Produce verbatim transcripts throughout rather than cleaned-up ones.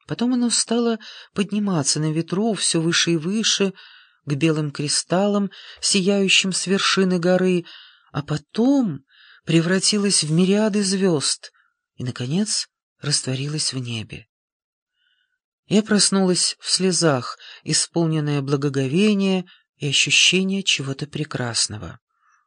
Потом оно стало подниматься на ветру все выше и выше, к белым кристаллам, сияющим с вершины горы, а потом превратилось в мириады звезд и, наконец, растворилось в небе. Я проснулась в слезах, исполненная благоговения и ощущения чего-то прекрасного.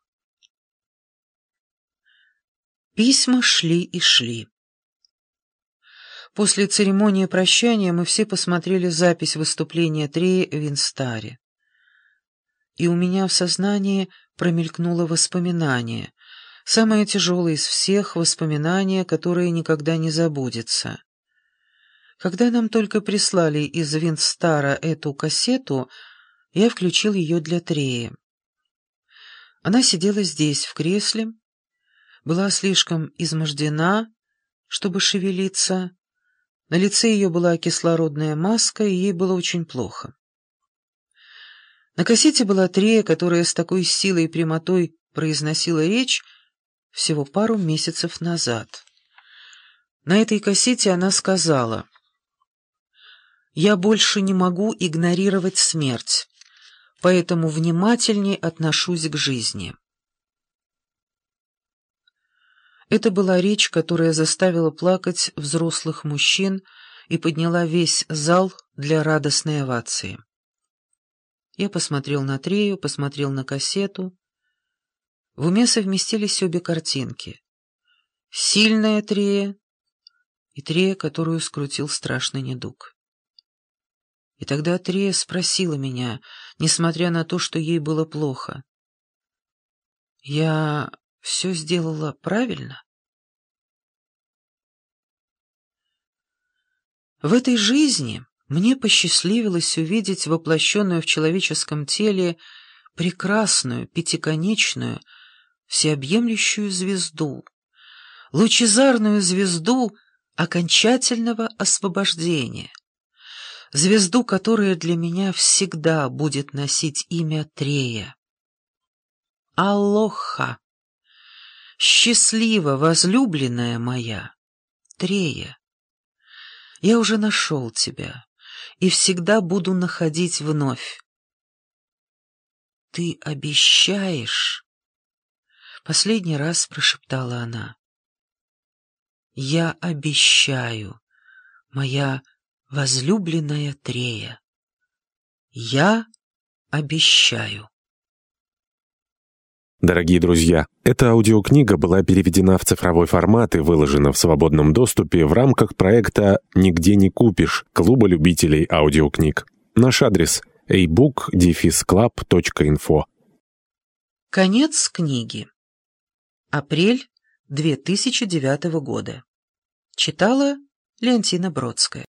Письма шли и шли. После церемонии прощания мы все посмотрели запись выступления Треи в Инстаре. И у меня в сознании промелькнуло воспоминание, самое тяжелое из всех воспоминания, которое никогда не забудется. Когда нам только прислали из Винстара эту кассету, я включил ее для Треи. Она сидела здесь, в кресле, была слишком измождена, чтобы шевелиться. На лице ее была кислородная маска, и ей было очень плохо. На кассете была Трея, которая с такой силой и прямотой произносила речь всего пару месяцев назад. На этой кассете она сказала: «Я больше не могу игнорировать смерть, поэтому внимательней отношусь к жизни». Это была речь, которая заставила плакать взрослых мужчин и подняла весь зал для радостной овации. Я посмотрел на Трею, посмотрел на кассету. В уме совместились обе картинки. Сильная Трея и Трея, которую скрутил страшный недуг. И тогда Трея спросила меня, несмотря на то, что ей было плохо: «Я все сделала правильно?» В этой жизни мне посчастливилось увидеть воплощенную в человеческом теле прекрасную, пятиконечную, всеобъемлющую звезду, лучезарную звезду окончательного освобождения, звезду, которая для меня всегда будет носить имя Трея. Алоха! Счастлива, возлюбленная моя, Трея! Я уже нашел тебя и всегда буду находить вновь. «Ты обещаешь?» — последний раз прошептала она. «Я обещаю, моя возлюбленная Трея. Я обещаю». Дорогие друзья, эта аудиокнига была переведена в цифровой формат и выложена в свободном доступе в рамках проекта «Нигде не купишь» Клуба любителей аудиокниг. Наш адрес — эй бук дефис клаб точка инфо. Конец книги. Апрель две тысячи девятого года. Читала Леонтина Бродская.